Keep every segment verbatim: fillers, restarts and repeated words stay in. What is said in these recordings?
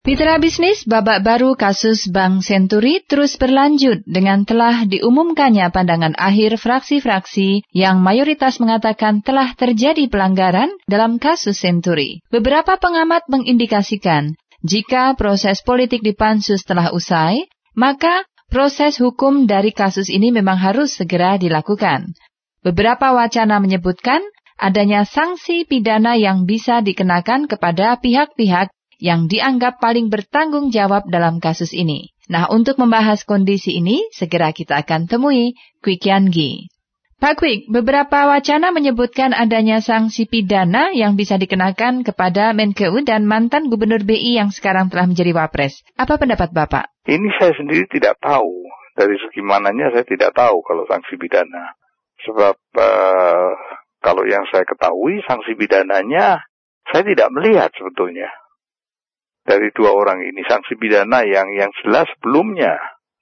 Mitra bisnis, babak baru kasus Bank Senturi terus berlanjut dengan telah diumumkannya pandangan akhir fraksi-fraksi yang mayoritas mengatakan telah terjadi pelanggaran dalam kasus Senturi. Beberapa pengamat mengindikasikan jika proses politik di Pansus telah usai, maka proses hukum dari kasus ini memang harus segera dilakukan. Beberapa wacana menyebutkan adanya sanksi pidana yang bisa dikenakan kepada pihak-pihak yang dianggap paling bertanggung jawab dalam kasus ini. Nah, untuk membahas kondisi ini, segera kita akan temui Kwik Yangi. Pak Kwik, beberapa wacana menyebutkan adanya sanksi pidana yang bisa dikenakan kepada Menkeu dan mantan Gubernur B I yang sekarang telah menjadi Wapres. Apa pendapat Bapak? Ini saya sendiri tidak tahu. Dari segi mananya saya tidak tahu kalau sanksi pidana. Sebab uh, kalau yang saya ketahui, sanksi pidananya saya tidak melihat sebetulnya. Dari dua orang ini sanksi pidana yang yang jelas sebelumnya.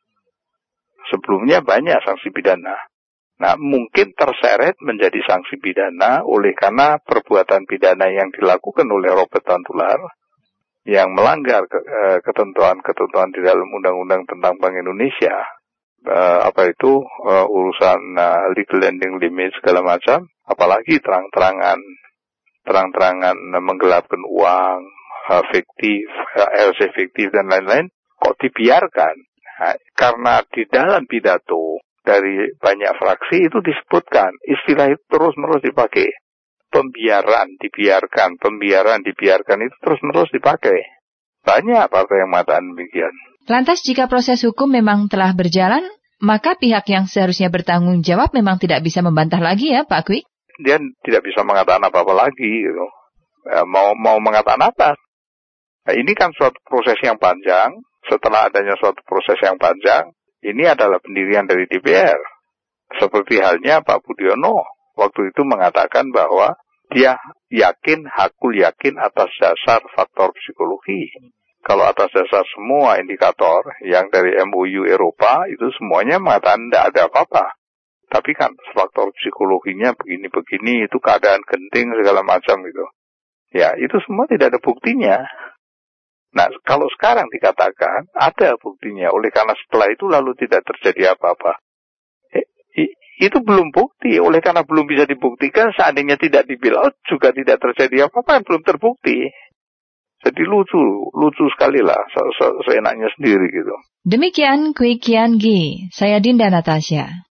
Sebelumnya banyak sanksi pidana. Nah, mungkin terseret menjadi sanksi pidana oleh karena perbuatan pidana yang dilakukan oleh Robert Tantular yang melanggar ke, eh, ketentuan-ketentuan di dalam Undang-Undang tentang Bank Indonesia. Eh, apa itu eh, urusan eh, legal lending limit segala macam, apalagi terang-terangan terang-terangan menggelapkan uang, fiktif, L C fiktif dan lain-lain, kok dibiarkan? Nah, karena di dalam pidato dari banyak fraksi itu disebutkan, istilah itu terus-menerus dipakai. Pembiaran, dibiarkan, pembiaran, dibiarkan itu terus-menerus dipakai. Banyak partai yang mengatakan demikian. Lantas jika proses hukum memang telah berjalan, maka pihak yang seharusnya bertanggung jawab memang tidak bisa membantah lagi ya Pak Kwik? Dia tidak bisa mengatakan apa-apa lagi. Gitu. Ya, mau, mau mengatakan apa? Nah, ini kan suatu proses yang panjang. Setelah adanya suatu proses yang panjang, ini adalah pendirian dari D P R. Seperti halnya Pak Budiono waktu itu mengatakan bahwa dia yakin, hakul yakin atas dasar faktor psikologi. Kalau atas dasar semua indikator yang dari M O U Eropa, itu semuanya mengatakan tidak ada apa-apa. Tapi kan faktor psikologinya begini-begini, itu keadaan genting segala macam gitu. Ya, itu semua tidak ada buktinya. Nah, kalau sekarang dikatakan ada buktinya, oleh karena setelah itu lalu tidak terjadi apa-apa. Eh, itu belum bukti, oleh karena belum bisa dibuktikan, seandainya tidak di-bail-out juga tidak terjadi apa-apa, belum terbukti. Jadi lucu, lucu sekali lah, se- se- seenaknya sendiri gitu. Demikian Kwik Yangi, saya Dinda Natasha.